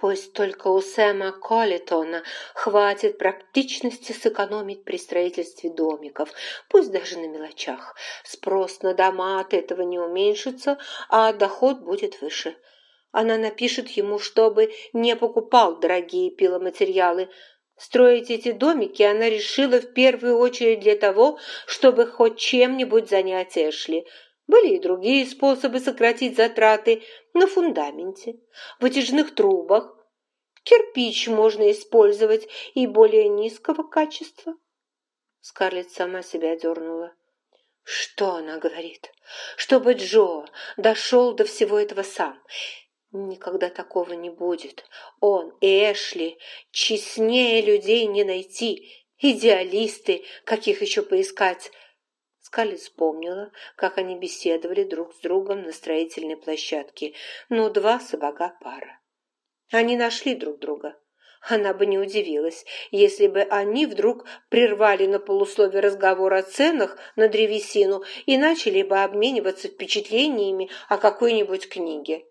Пусть только у Сэма Коллитона хватит практичности сэкономить при строительстве домиков, пусть даже на мелочах. Спрос на дома от этого не уменьшится, а доход будет выше. Она напишет ему, чтобы не покупал дорогие пиломатериалы. Строить эти домики она решила в первую очередь для того, чтобы хоть чем-нибудь занять Эшли. Были и другие способы сократить затраты на фундаменте, вытяжных трубах. Кирпич можно использовать и более низкого качества. Скарлетт сама себя дернула. Что она говорит? Чтобы Джо дошел до всего этого сам. Никогда такого не будет. Он и Эшли честнее людей не найти. Идеалисты, каких еще поискать. Скарлетт вспомнила, как они беседовали друг с другом на строительной площадке. Ну, два сапога пара. Они нашли друг друга. Она бы не удивилась, если бы они вдруг прервали на полусловие разговор о ценах на древесину и начали бы обмениваться впечатлениями о какой-нибудь книге.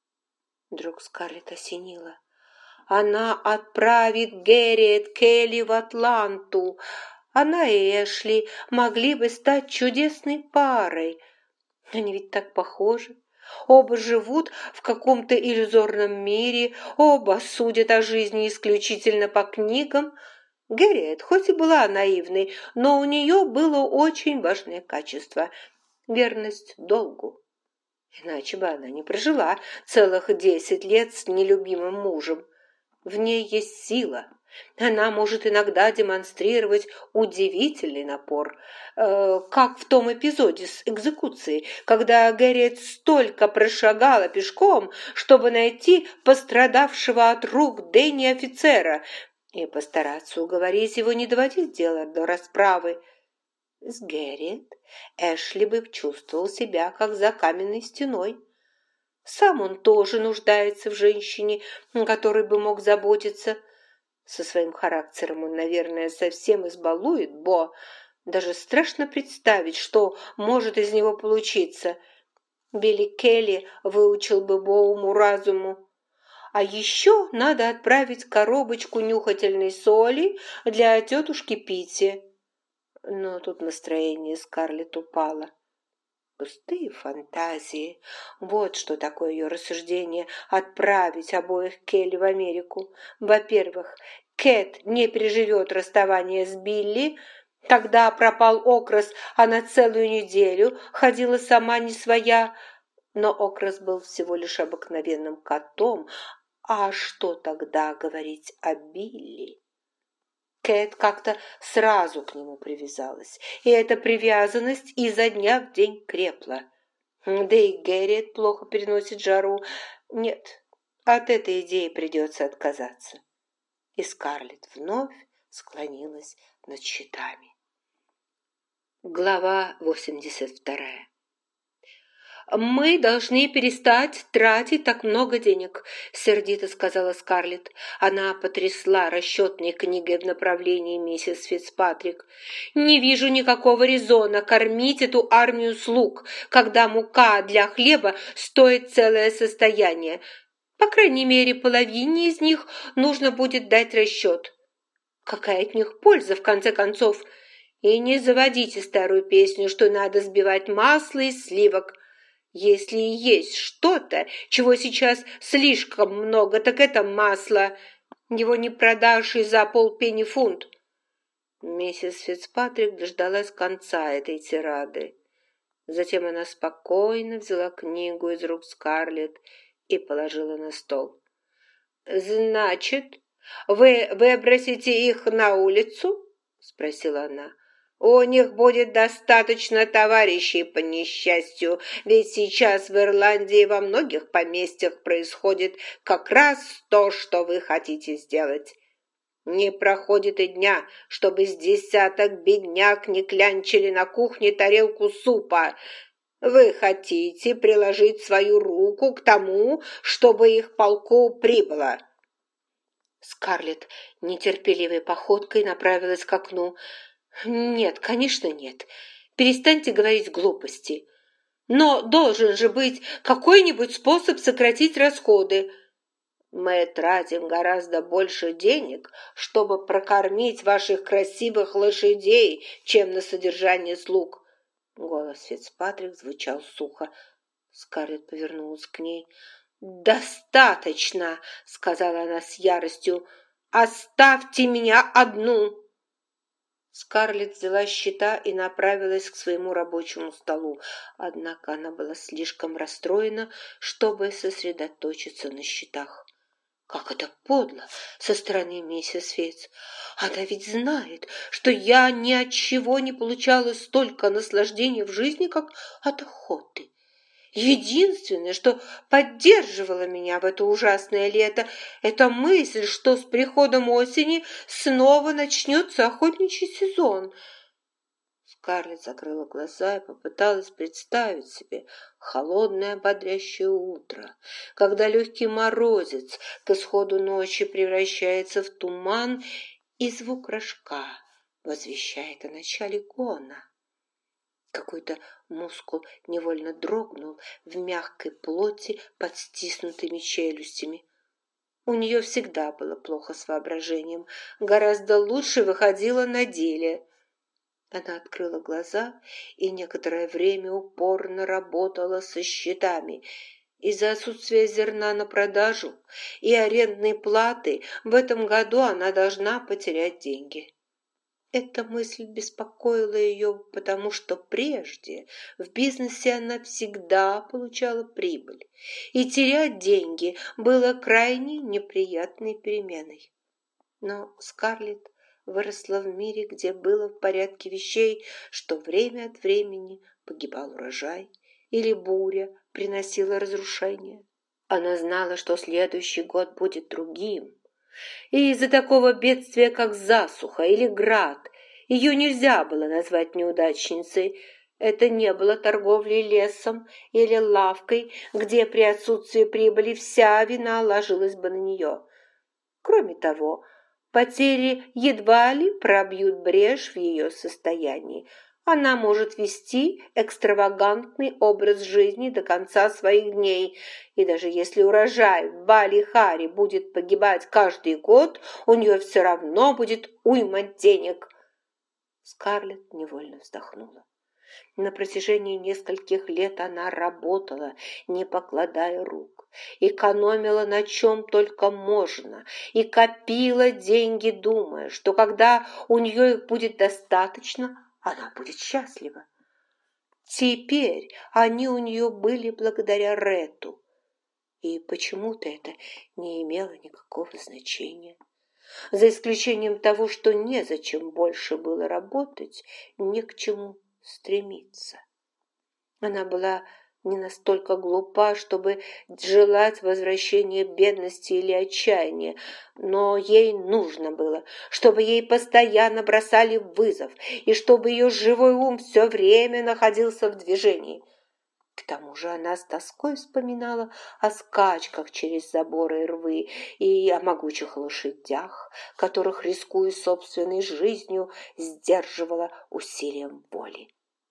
Вдруг Скарлетт осенила. Она отправит Гэрриет Келли в Атланту. Она и Эшли могли бы стать чудесной парой. Они ведь так похожи. Оба живут в каком-то иллюзорном мире, оба судят о жизни исключительно по книгам. Гэрриет хоть и была наивной, но у нее было очень важное качество – верность долгу. Иначе бы она не прожила целых 10 лет с нелюбимым мужем. В ней есть сила. Она может иногда демонстрировать удивительный напор, как в том эпизоде с экзекуцией, когда Гэрриет столько прошагала пешком, чтобы найти пострадавшего от рук Дэнни офицера и постараться уговорить его не доводить дело до расправы. С Гэрриет Эшли бы чувствовал себя как за каменной стеной. Сам он тоже нуждается в женщине, о которой бы мог заботиться. Со своим характером он, наверное, совсем избалует Бо. Даже страшно представить, что может из него получиться. Билли Келли выучил бы Бо уму-разуму. А еще надо отправить коробочку нюхательной соли для тетушки Питти. Но тут настроение Скарлетт упало. Пустые фантазии. Вот что такое ее рассуждение – отправить обоих Келли в Америку. Во-первых, Кэт не переживет расставание с Билли. Когда пропал Окрас, она целую неделю ходила сама не своя. Но Окрас был всего лишь обыкновенным котом. А что тогда говорить о Билли? Кэт как-то сразу к нему привязалась, и эта привязанность изо дня в день крепла. Да и Гэрриет плохо переносит жару. Нет, от этой идеи придется отказаться. И Скарлетт вновь склонилась над счетами. Глава 82. «Мы должны перестать тратить так много денег», — сердито сказала Скарлетт. Она потрясла расчетной книгой в направлении миссис Фицпатрик. «Не вижу никакого резона кормить эту армию слуг, когда мука для хлеба стоит целое состояние. По крайней мере, половине из них нужно будет дать расчет. Какая от них польза, в конце концов? И не заводите старую песню, что надо сбивать масло из сливок. Если и есть что-то, чего сейчас слишком много, так это масло. Его не продашь и за полпенни фунт». Миссис Фицпатрик дождалась конца этой тирады. Затем она спокойно взяла книгу из рук Скарлетт и положила на стол. «Значит, вы выбросите их на улицу?» – спросила она. «У них будет достаточно товарищей, по несчастью, ведь сейчас в Ирландии во многих поместьях происходит как раз то, что вы хотите сделать. Не проходит и дня, чтобы с десяток бедняк не клянчили на кухне тарелку супа. Вы хотите приложить свою руку к тому, чтобы их полку прибыло». Скарлетт нетерпеливой походкой направилась к окну. «Нет, конечно, нет. Перестаньте говорить глупости. Но должен же быть какой-нибудь способ сократить расходы». Мы тратим гораздо больше денег, чтобы прокормить ваших красивых лошадей, чем на содержание слуг». Голос Фицпатрик звучал сухо. Скарлетт повернулась к ней. «Достаточно!» — сказала она с яростью. «Оставьте меня одну!» Скарлетт взяла счета и направилась к своему рабочему столу, однако она была слишком расстроена, чтобы сосредоточиться на счетах. Как это подло со стороны миссис Фитц. Она ведь знает, что я ни от чего не получала столько наслаждения в жизни, как от охоты. Единственное, что поддерживало меня в это ужасное лето, это мысль, что с приходом осени снова начнется охотничий сезон. Скарлетт закрыла глаза и попыталась представить себе холодное бодрящее утро, когда легкий морозец к исходу ночи превращается в туман, и звук рожка возвещает о начале гона. Какой-то мускул невольно дрогнул в мягкой плоти под стиснутыми челюстями. У нее всегда было плохо с воображением, гораздо лучше выходило на деле. Она открыла глаза и некоторое время упорно работала со счетами. Из-за отсутствия зерна на продажу и арендной платы в этом году она должна потерять деньги. Эта мысль беспокоила ее, потому что прежде в бизнесе она всегда получала прибыль, и терять деньги было крайне неприятной переменой. Но Скарлетт выросла в мире, где было в порядке вещей, что время от времени погибал урожай или буря приносила разрушение. Она знала, что следующий год будет другим. И из-за такого бедствия, как засуха или град, ее нельзя было назвать неудачницей. Это не было торговлей лесом или лавкой, где при отсутствии прибыли вся вина ложилась бы на нее. Кроме того, потери едва ли пробьют брешь в ее состоянии. Она может вести экстравагантный образ жизни до конца своих дней, и даже если урожай в Бали-Хари будет погибать каждый год, у нее все равно будет уйма денег. Скарлетт невольно вздохнула. На протяжении нескольких лет она работала, не покладая рук, экономила на чем только можно и копила деньги, думая, что когда у нее их будет достаточно, она будет счастлива. Теперь они у нее были благодаря Ретту, и почему-то это не имело никакого значения. За исключением того, что незачем больше было работать, ни к чему стремиться. Она была не настолько глупа, чтобы желать возвращения бедности или отчаяния, но ей нужно было, чтобы ей постоянно бросали вызов и чтобы ее живой ум все время находился в движении. К тому же она с тоской вспоминала о скачках через заборы и рвы и о могучих лошадях, которых, рискуя собственной жизнью, сдерживала усилием воли.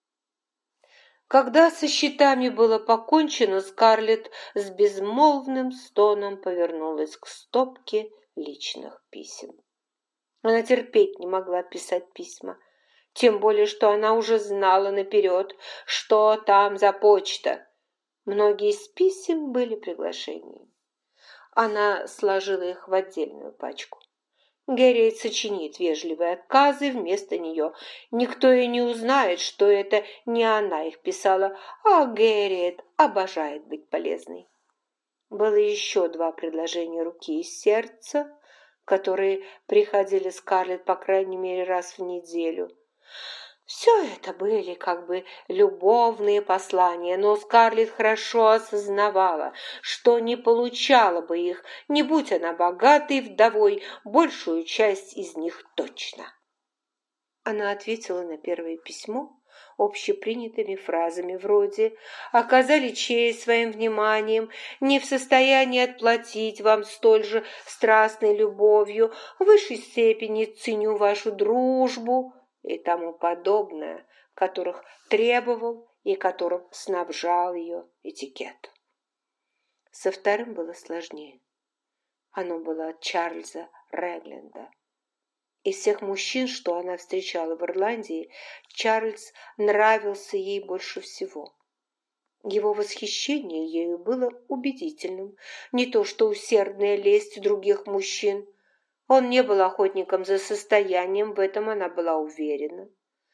Когда со счетами было покончено, Скарлетт с безмолвным стоном повернулась к стопке личных писем. Она терпеть не могла писать письма, тем более, что она уже знала наперед, что там за почта. Многие из писем были приглашениями. Она сложила их в отдельную пачку. Гэрриет сочинит вежливые отказы вместо нее. Никто и не узнает, что это не она их писала, а Гэрриет обожает быть полезной. Было еще 2 предложения руки и сердца, которые приходили Скарлетт по крайней мере раз в неделю. Все это были как бы любовные послания, но Скарлетт хорошо осознавала, что не получала бы их, не будь она богатой вдовой, большую часть из них точно. Она ответила на первое письмо общепринятыми фразами вроде «Оказали честь своим вниманием, не в состоянии отплатить вам столь же страстной любовью, в высшей степени ценю вашу дружбу» и тому подобное, которых требовал и которым снабжал ее этикет. Со вторым было сложнее. Оно было от Чарльза Регленда. Из всех мужчин, что она встречала в Ирландии, Чарльз нравился ей больше всего. Его восхищение ею было убедительным, не то что усердная лесть других мужчин. Он не был охотником за состоянием, в этом она была уверена.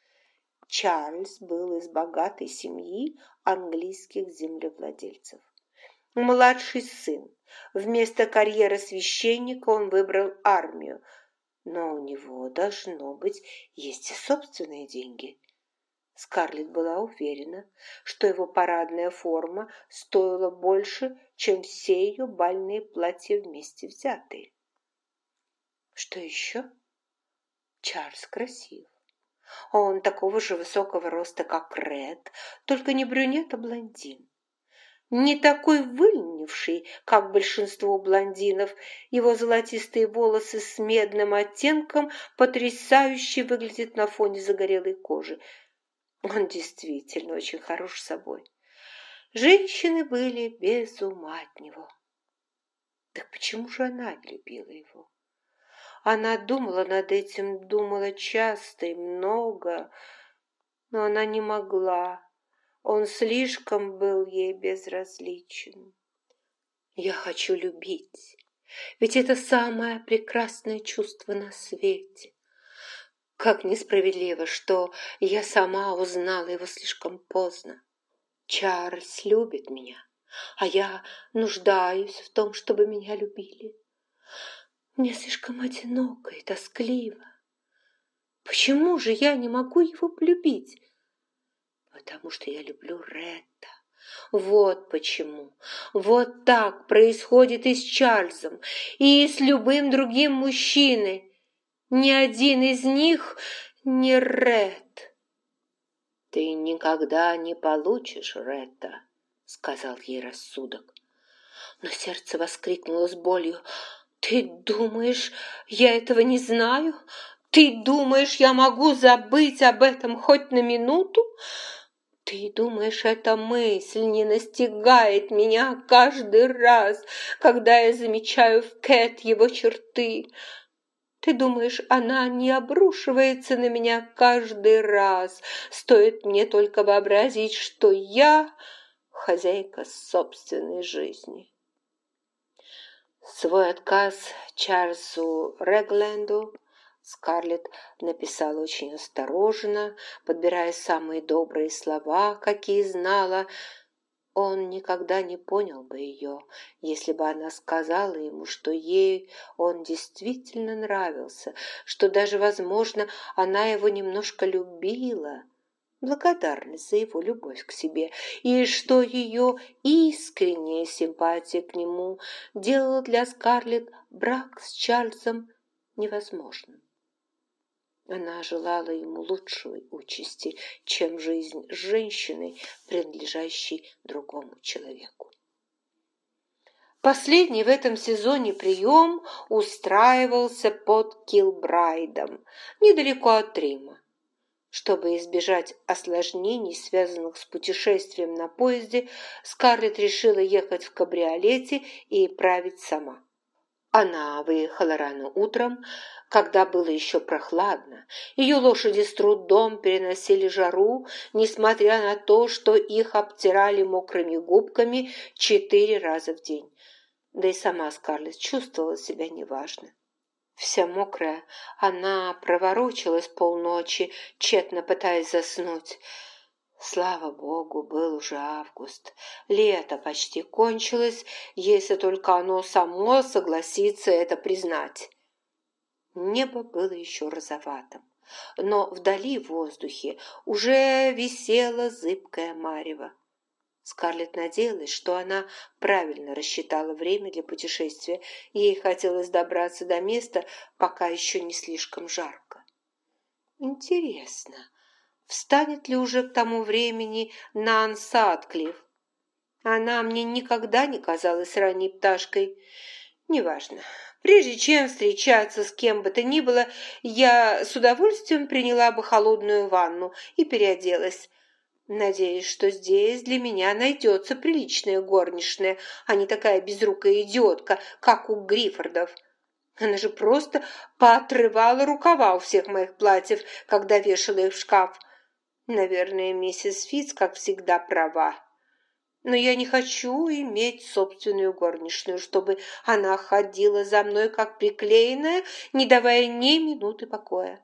Чарльз был из богатой семьи английских землевладельцев. Младший сын. Вместо карьеры священника он выбрал армию, но у него, должно быть, есть и собственные деньги. Скарлетт была уверена, что его парадная форма стоила больше, чем все ее бальные платья вместе взятые. Что еще? Чарльз красив. Он такого же высокого роста, как Ред, только не брюнет, а блондин. Не такой выльнивший, как большинство блондинов, его золотистые волосы с медным оттенком потрясающе выглядят на фоне загорелой кожи. Он действительно очень хорош собой. Женщины были без ума от него. Так почему же она не любила его? Она думала над этим, думала часто и много, но она не могла. Он слишком был ей безразличен. Я хочу любить, ведь это самое прекрасное чувство на свете. Как несправедливо, что я сама узнала его слишком поздно. Чарльз любит меня, а я нуждаюсь в том, чтобы меня любили. Мне слишком одиноко и тоскливо. Почему же я не могу его полюбить? Потому что я люблю Ретта. Вот почему. Вот так происходит и с Чарльзом, и с любым другим мужчиной. Ни один из них не Ред. «Ты никогда не получишь Ретта», — сказал ей рассудок. Но сердце воскликнуло с болью. «Ты думаешь, я этого не знаю? Ты думаешь, я могу забыть об этом хоть на минуту? Ты думаешь, эта мысль не настигает меня каждый раз, когда я замечаю в Кэт его черты? Ты думаешь, она не обрушивается на меня каждый раз, стоит мне только вообразить, что я хозяйка собственной жизни?» Свой отказ Чарльзу Регленду Скарлетт написала очень осторожно, подбирая самые добрые слова, какие знала. Он никогда не понял бы ее, если бы она сказала ему, что ей он действительно нравился, что даже, возможно, она его немножко любила, благодарность за его любовь к себе, и что ее искренняя симпатия к нему делала для Скарлетт брак с Чарльзом невозможным. Она желала ему лучшей участи, чем жизнь с женщиной, принадлежащей другому человеку. Последний в этом сезоне прием устраивался под Килбрайдом, недалеко от Рима. Чтобы избежать осложнений, связанных с путешествием на поезде, Скарлетт решила ехать в кабриолете и править сама. Она выехала рано утром, когда было еще прохладно. Ее лошади с трудом переносили жару, несмотря на то, что их обтирали мокрыми губками 4 раза в день. Да и сама Скарлетт чувствовала себя неважно. Вся мокрая, она проворочилась полночи, тщетно пытаясь заснуть. Слава богу, был уже август. Лето почти кончилось, если только оно само согласится это признать. Небо было еще розоватым, но вдали в воздухе уже висела зыбкая марево. Скарлетт надеялась, что она правильно рассчитала время для путешествия, и ей хотелось добраться до места, пока еще не слишком жарко. Интересно, встанет ли уже к тому времени Нан Сатклифф? Она мне никогда не казалась ранней пташкой. Неважно. Прежде чем встречаться с кем бы то ни было, я с удовольствием приняла бы холодную ванну и переоделась. Надеюсь, что здесь для меня найдется приличная горничная, а не такая безрукая идиотка, как у Гриффордов. Она же просто поотрывала рукава у всех моих платьев, когда вешала их в шкаф. Наверное, миссис Фитц, как всегда, права. Но я не хочу иметь собственную горничную, чтобы она ходила за мной, как приклеенная, не давая ни минуты покоя.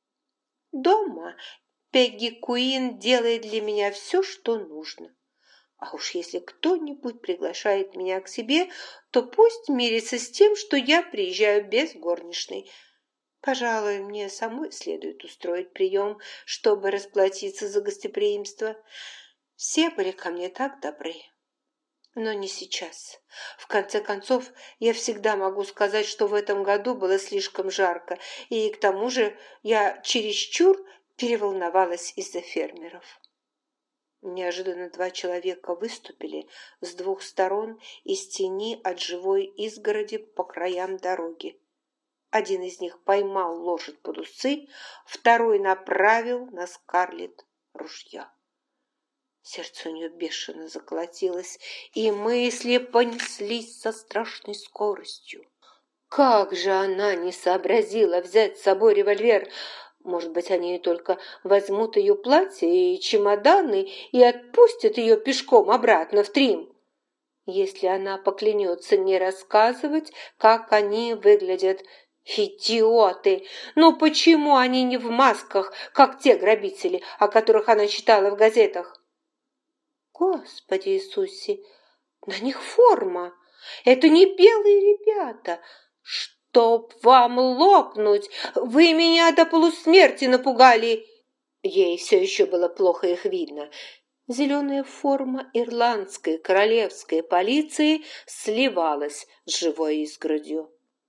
Дома Пегги Куин делает для меня все, что нужно. А уж если кто-нибудь приглашает меня к себе, то пусть мирится с тем, что я приезжаю без горничной. Пожалуй, мне самой следует устроить прием, чтобы расплатиться за гостеприимство. Все были ко мне так добры. Но не сейчас. В конце концов, я всегда могу сказать, что в этом году было слишком жарко, и к тому же я чересчур переволновалась из-за фермеров. Неожиданно два человека выступили с двух сторон из тени от живой изгороди по краям дороги. Один из них поймал лошадь под усы, второй направил на Скарлетт ружья. Сердце у нее бешено заколотилось, и мысли понеслись со страшной скоростью. Как же она не сообразила взять с собой револьвер! Может быть, они только возьмут ее платье и чемоданы и отпустят ее пешком обратно в Трим. Если она поклянется не рассказывать, как они выглядят. Идиоты! Но почему они не в масках, как те грабители, о которых она читала в газетах? Господи Иисусе, на них форма! Это не белые ребята! «Чтоб вам лопнуть! Вы меня до полусмерти напугали!» Ей все еще было плохо их видно. Зеленая форма ирландской королевской полиции сливалась с живой изгородью.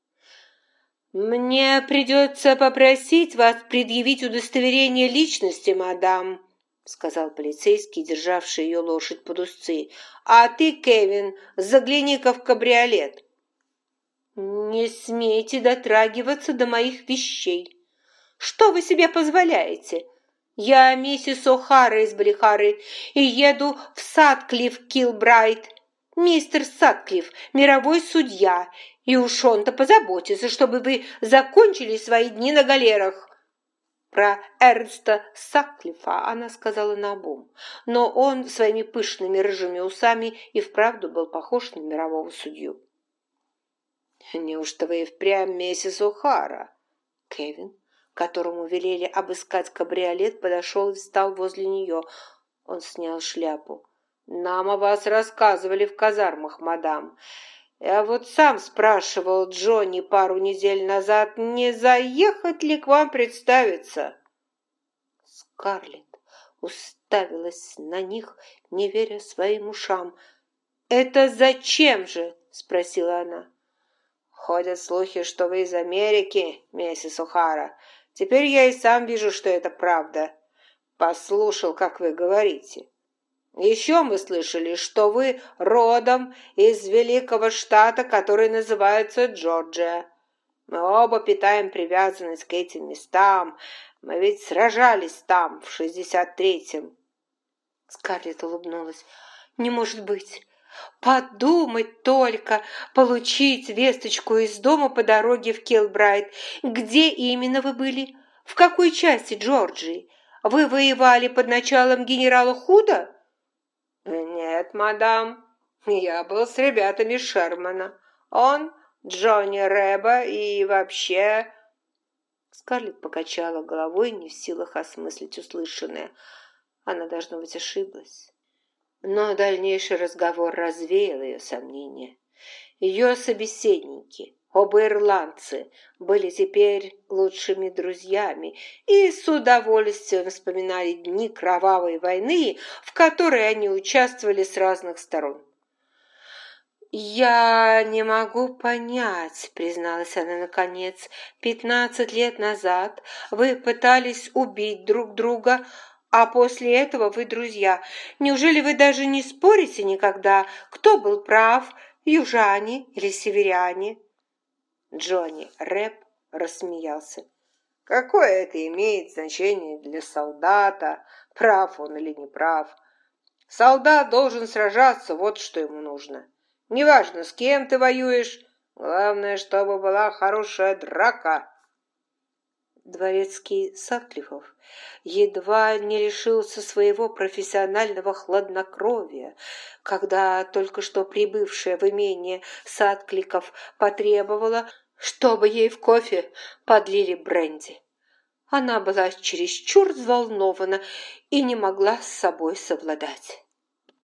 «Мне придется попросить вас предъявить удостоверение личности, мадам», сказал полицейский, державший ее лошадь под уздцы. «А ты, Кевин, загляни-ка в кабриолет». «Не смейте дотрагиваться до моих вещей. Что вы себе позволяете? Я миссис О'Хара из Балихары и еду в Сатклифф-Килбрайт. Мистер Сатклифф – мировой судья, и уж он-то позаботится, чтобы вы закончили свои дни на галерах». Про Эрнста Сатклиффа она сказала наобум, но он своими пышными рыжими усами и вправду был похож на мирового судью. «Неужто вы и впрямь миссис О'Хара?» Кевин, которому велели обыскать кабриолет, подошел и встал возле нее. Он снял шляпу. «Нам о вас рассказывали в казармах, мадам. Я вот сам спрашивал Джонни пару недель назад, не заехать ли к вам представиться?» Скарлетт уставилась на них, не веря своим ушам. «Это зачем же?» – спросила она. «Ходят слухи, что вы из Америки, миссис О'Хара. Теперь я и сам вижу, что это правда. Послушал, как вы говорите. Еще мы слышали, что вы родом из великого штата, который называется Джорджия. Мы оба питаем привязанность к этим местам. Мы ведь сражались там в 63-м». Скарлетт улыбнулась. «Не может быть! Подумать только, получить весточку из дома по дороге в Килбрайт. Где именно вы были? В какой части Джорджии? Вы воевали под началом генерала Худа?» «Нет, мадам, я был с ребятами Шермана. Он, Джонни Рэба и вообще...» Скарлетт покачала головой, не в силах осмыслить услышанное. Она, должно быть, ошиблась. Но дальнейший разговор развеял ее сомнения. Ее собеседники, оба ирландцы, были теперь лучшими друзьями и с удовольствием вспоминали дни кровавой войны, в которой они участвовали с разных сторон. «Я не могу понять», — призналась она наконец, 15 лет назад вы пытались убить друг друга, а после этого вы друзья. Неужели вы даже не спорите никогда, кто был прав, южане или северяне?» Джонни Рэб рассмеялся. «Какое это имеет значение для солдата, Прав он или не прав. Солдат должен сражаться, вот что ему нужно. Неважно, с кем ты воюешь, главное, чтобы была хорошая драка. Дворецкий Сатклиффов едва не лишился своего профессионального хладнокровия, когда только что прибывшая в имение Сатклиффов потребовала, чтобы ей в кофе подлили бренди. Она была чересчур взволнована и не могла с собой совладать.